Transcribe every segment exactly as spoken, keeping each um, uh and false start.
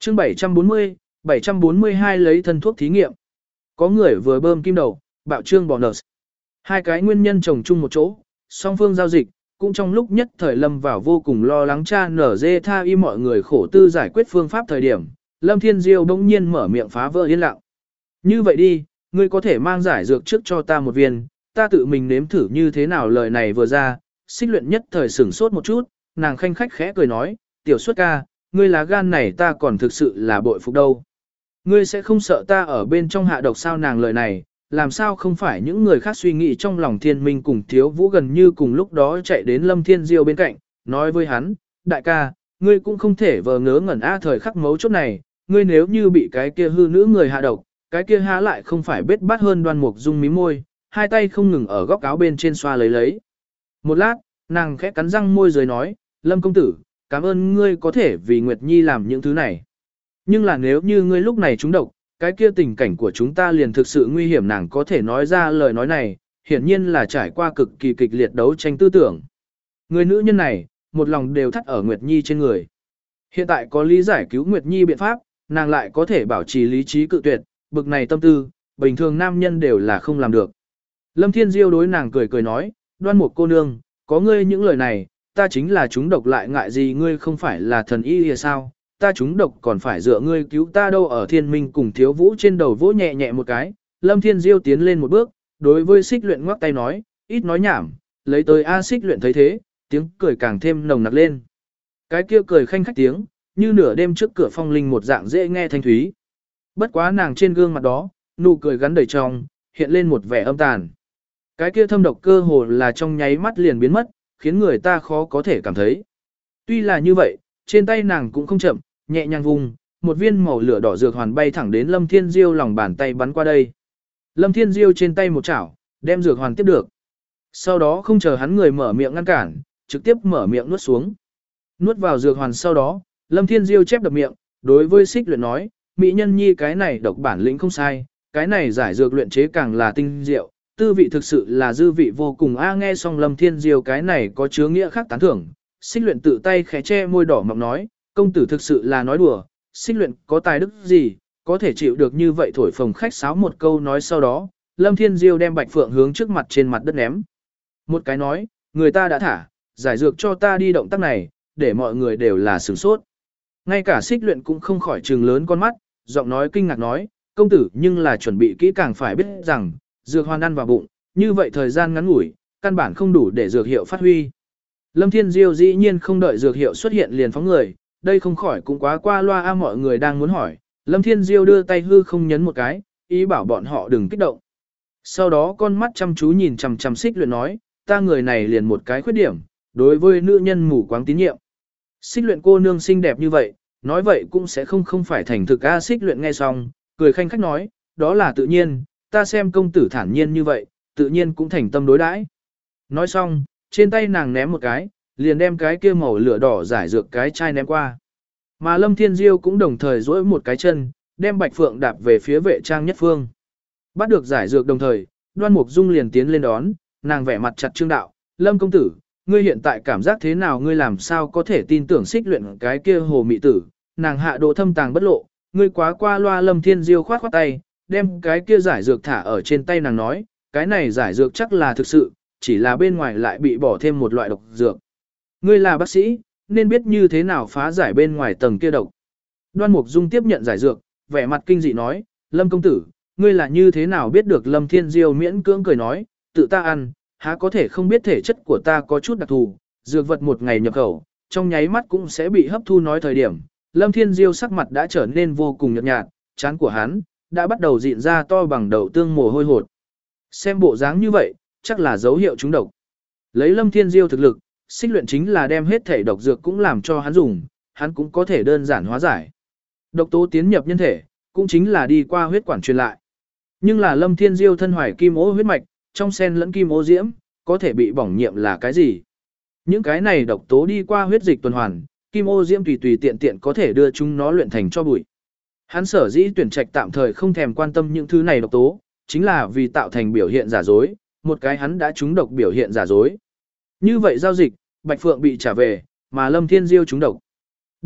Chương bảy trăm bốn mươi, bảy trăm bốn mươi hai lấy thân thuốc thí nghiệm. Có người vừa bơm kim đầu, bạo trương bỏ nợ. Hai cái nguyên nhân chồng chung một chỗ, song phương giao dịch, cũng trong lúc nhất thời lâm vào vô cùng lo lắng cha nở dê tha y mọi người khổ tư giải quyết phương pháp thời điểm, Lâm Thiên Diêu bỗng nhiên mở miệng phá vỡ yên lặng. Như vậy đi, ngươi có thể mang giải dược trước cho ta một viên, ta tự mình nếm thử như thế nào. Lời này vừa ra, Xích Luyện nhất thời sửng sốt một chút, nàng khanh khách khẽ cười nói, tiểu xuất ca, ngươi lá gan này ta còn thực sự là bội phục đâu. Ngươi sẽ không sợ ta ở bên trong hạ độc sao? Nàng lời này, làm sao không phải những người khác suy nghĩ trong lòng Thiên Minh cùng Thiếu Vũ gần như cùng lúc đó chạy đến Lâm Thiên Diêu bên cạnh, nói với hắn, đại ca, ngươi cũng không thể vờ ngớ ngẩn a thời khắc mấu chốt này, ngươi nếu như bị cái kia hư nữ người hạ độc, cái kia há lại không phải bết bát hơn Đoan Mục Dung mí môi, hai tay không ngừng ở góc áo bên trên xoa lấy lấy. Một lát, nàng khẽ cắn răng môi dưới nói, Lâm công tử, cảm ơn ngươi có thể vì Nguyệt Nhi làm những thứ này. Nhưng là nếu như ngươi lúc này trúng độc, cái kia tình cảnh của chúng ta liền thực sự nguy hiểm. Nàng có thể nói ra lời nói này, hiển nhiên là trải qua cực kỳ kịch liệt đấu tranh tư tưởng. Người nữ nhân này, một lòng đều thắt ở Nguyệt Nhi trên người. Hiện tại có lý giải cứu Nguyệt Nhi biện pháp, nàng lại có thể bảo trì lý trí cự tuyệt, bực này tâm tư, bình thường nam nhân đều là không làm được. Lâm Thiên Diêu đối nàng cười cười nói, Đoan Mục cô nương, có ngươi những lời này, ta chính là trúng độc lại ngại gì? Ngươi không phải là thần y thì sao? Ta trúng độc còn phải dựa ngươi cứu ta đâu. Ở Thiên Minh cùng Thiếu Vũ trên đầu vỗ nhẹ nhẹ một cái, Lâm Thiên Diêu tiến lên một bước, đối với Xích Luyện ngoắc tay nói, ít nói nhảm, lấy tới a. Xích Luyện thấy thế, tiếng cười càng thêm nồng nặc lên. Cái kia cười khanh khách tiếng, như nửa đêm trước cửa phong linh một dạng dễ nghe thanh thúy. Bất quá nàng trên gương mặt đó, nụ cười gắn đầy trong, hiện lên một vẻ âm tàn. Cái kia thâm độc cơ hồ là trong nháy mắt liền biến mất, khiến người ta khó có thể cảm thấy. Tuy là như vậy, trên tay nàng cũng không chậm, nhẹ nhàng vùng, một viên màu lửa đỏ dược hoàn bay thẳng đến Lâm Thiên Diêu lòng bàn tay bắn qua đây. Lâm Thiên Diêu trên tay một chảo, đem dược hoàn tiếp được. Sau đó không chờ hắn người mở miệng ngăn cản, trực tiếp mở miệng nuốt xuống. Nuốt vào dược hoàn sau đó, Lâm Thiên Diêu chép đập miệng, đối với Xích Luyện nói, mỹ nhân nhi cái này độc bản lĩnh không sai, cái này giải dược luyện chế càng là tinh diệu, tư vị thực sự là dư vị vô cùng a. Nghe xong Lâm Thiên Diêu cái này có chứa nghĩa khác tán thưởng, Xích Luyện tự tay khẽ che môi đỏ mọng nói, công tử thực sự là nói đùa, Xích Luyện có tài đức gì, có thể chịu được như vậy thổi phồng khách sáo một câu nói. Sau đó, Lâm Thiên Diêu đem Bạch Phượng hướng trước mặt trên mặt đất ném. Một cái nói, người ta đã thả, giải dược cho ta đi. Động tác này, để mọi người đều là sửng sốt. Ngay cả Xích Luyện cũng không khỏi trừng lớn con mắt, giọng nói kinh ngạc nói, công tử nhưng là chuẩn bị kỹ càng phải biết rằng, dược hoàn ăn vào bụng, như vậy thời gian ngắn ngủi, căn bản không đủ để dược hiệu phát huy. Lâm Thiên Diêu dĩ nhiên không đợi dược hiệu xuất hiện liền phóng người, đây không khỏi cũng quá qua loa a. Mọi người đang muốn hỏi, Lâm Thiên Diêu đưa tay hư không nhấn một cái, ý bảo bọn họ đừng kích động. Sau đó con mắt chăm chú nhìn chằm chằm Xích Luyện nói, ta người này liền một cái khuyết điểm, đối với nữ nhân mù quáng tín nhiệm. Xích Luyện cô nương xinh đẹp như vậy, nói vậy cũng sẽ không không phải thành thực a. Xích Luyện nghe xong, cười khanh khách nói, đó là tự nhiên, ta xem công tử thản nhiên như vậy, tự nhiên cũng thành tâm đối đãi. Nói xong, trên tay nàng ném một cái, liền đem cái kia màu lửa đỏ giải dược cái chai ném qua. Mà Lâm Thiên Diêu cũng đồng thời duỗi một cái chân, đem Bạch Phượng đạp về phía vệ trang nhất phương. Bắt được giải dược đồng thời, Đoan Mục Dung liền tiến lên đón, nàng vẻ mặt chặt trương đạo, Lâm công tử, ngươi hiện tại cảm giác thế nào? Ngươi làm sao có thể tin tưởng Xích Luyện cái kia hồ mị tử, nàng hạ độ thâm tàng bất lộ, ngươi quá qua loa. Lâm Thiên Diêu khoát khoát tay, đem cái kia giải dược thả ở trên tay nàng nói, cái này giải dược chắc là thực sự, chỉ là bên ngoài lại bị bỏ thêm một loại độc dược. Ngươi là bác sĩ, nên biết như thế nào phá giải bên ngoài tầng kia độc. Đoan Mục Dung tiếp nhận giải dược, vẻ mặt kinh dị nói, Lâm công tử, ngươi là như thế nào biết được? Lâm Thiên Diêu miễn cưỡng cười nói, tự ta ăn, há có thể không biết thể chất của ta có chút đặc thù, dược vật một ngày nhập khẩu, trong nháy mắt cũng sẽ bị hấp thu. Nói thời điểm, Lâm Thiên Diêu sắc mặt đã trở nên vô cùng nhợt nhạt, trán của hắn đã bắt đầu dịn ra to bằng đầu tương mồ hôi hột. Xem bộ dáng như vậy, chắc là dấu hiệu trúng độc. Lấy Lâm Thiên Diêu thực lực, Xích Luyện chính là đem hết thể độc dược cũng làm cho hắn dùng, hắn cũng có thể đơn giản hóa giải. Độc tố tiến nhập nhân thể, cũng chính là đi qua huyết quản truyền lại. Nhưng là Lâm Thiên Diêu thân hoài kim ô huyết mạch, trong sen lẫn kim ô diễm, có thể bị bỏng nhiễm là cái gì? Những cái này độc tố đi qua huyết dịch tuần hoàn, kim ô diễm tùy tùy tiện tiện có thể đưa chúng nó luyện thành cho bụi. Hắn sở dĩ tuyển trạch tạm thời không thèm quan tâm những thứ này độc tố, chính là vì tạo thành biểu hiện giả dối, một cái hắn đã trúng độc biểu hiện giả dối. Như vậy giao dịch, Bạch Phượng bị trả về, mà Lâm Thiên Diêu trúng độc.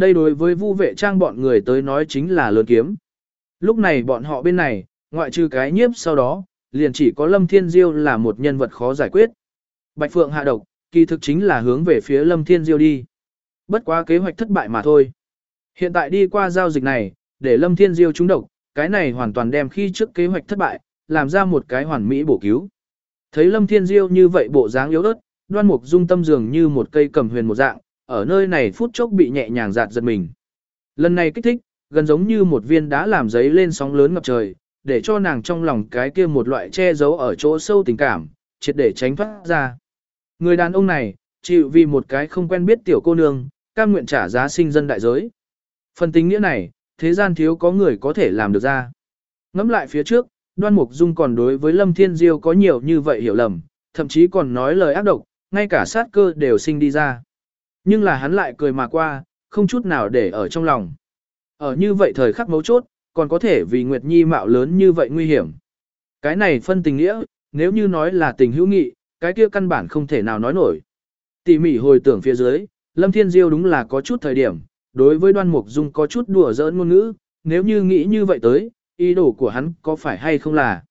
đây đối với Vu Vệ Trang bọn người tới nói chính là lớn kiếm. Lúc này bọn họ bên này, ngoại trừ cái nhiếp sau đó, liền chỉ có Lâm Thiên Diêu là một nhân vật khó giải quyết. Bạch Phượng hạ độc, kỳ thực chính là hướng về phía Lâm Thiên Diêu đi. Bất quá kế hoạch thất bại mà thôi. Hiện tại đi qua giao dịch này, để Lâm Thiên Diêu trúng độc, cái này hoàn toàn đem khi trước kế hoạch thất bại, làm ra một cái hoàn mỹ bổ cứu. Thấy Lâm Thiên Diêu như vậy bộ dáng yếu ớt, Đoan Mục Dung tâm dường như một cây cầm huyền một dạng, ở nơi này phút chốc bị nhẹ nhàng giạt giật mình. Lần này kích thích, gần giống như một viên đá làm giấy lên sóng lớn ngập trời, để cho nàng trong lòng cái kia một loại che giấu ở chỗ sâu tình cảm, triệt để tránh thoát ra. Người đàn ông này, chịu vì một cái không quen biết tiểu cô nương, cam nguyện trả giá sinh dân đại giới. Phần tính nghĩa này, thế gian thiếu có người có thể làm được ra. Ngẫm lại phía trước, Đoan Mục Dung còn đối với Lâm Thiên Diêu có nhiều như vậy hiểu lầm, thậm chí còn nói lời ác độc, ngay cả sát cơ đều sinh đi ra. Nhưng là hắn lại cười mà qua, không chút nào để ở trong lòng. Ở như vậy thời khắc mấu chốt, còn có thể vì Nguyệt Nhi mạo lớn như vậy nguy hiểm. Cái này phân tình nghĩa, nếu như nói là tình hữu nghị, cái kia căn bản không thể nào nói nổi. Tỉ mỉ hồi tưởng phía dưới, Lâm Thiên Diêu đúng là có chút thời điểm, đối với Đoan Mục Dung có chút đùa giỡn ngôn ngữ, nếu như nghĩ như vậy tới, ý đồ của hắn có phải hay không là